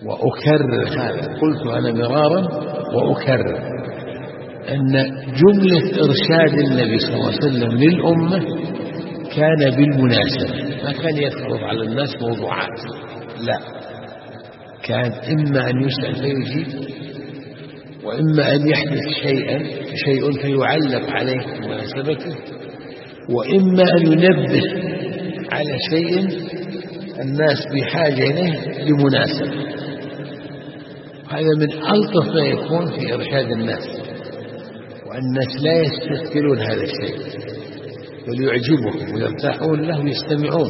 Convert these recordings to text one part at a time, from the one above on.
وأكرر هذا، قلت أنا مرارا وأكرر أن جملة إرشاد النبي صلى الله عليه وسلم للأمة كان بالمناسبة، ما كان يفرض على الناس موضوعات، لا، كان إما أن يسأل فيجيب، وإما أن يحدث شيء فيعلق عليه بمناسبته، وإما أن ينبه على شيء الناس بحاجة إليه لمناسبة. هذا من ألطف ما يكون في إرشاد الناس، والناس لا يستثقلون هذا الشيء بل يعجبهم ويرتاحون له ويستمعون.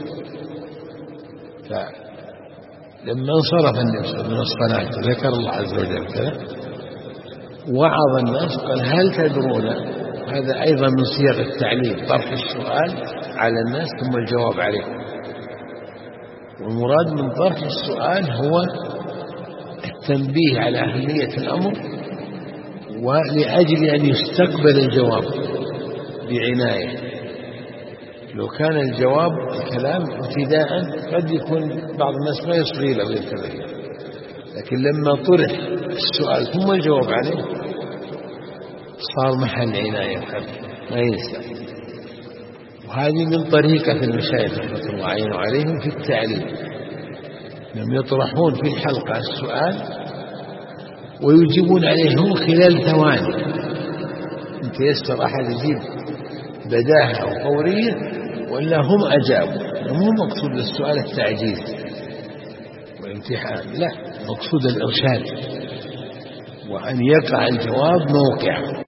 فلما انصرف النبي من الصلاة ذكر الله عز وجل كذا وعظ الناس، قال هل تدرون، هذا أيضا من صيغ التعليم، طرح السؤال على الناس ثم الجواب عليه. والمراد من طرح السؤال هو التنبيه على أهمية الأمر، ولأجل أن يستقبل الجواب بعناية. لو كان الجواب الكلام ابتداء قد يكون بعض الناس ما يصغي له وينتبه، لكن لما طرح السؤال ثم الجواب عليه صار محل عناية ما ينسى. وهذه من طريقة المشايخ رحمة الله عليهم في التعليم، لم يطرحون في الحلقة السؤال ويجيبون عليه هم خلال ثواني، إن تيسر أحد يجيب بداهة وفورية وإلا هم أجابوا. مو مقصود السؤال التعجيز والامتحان، لا، مقصود الإرشاد وأن يقع الجواب موقعه.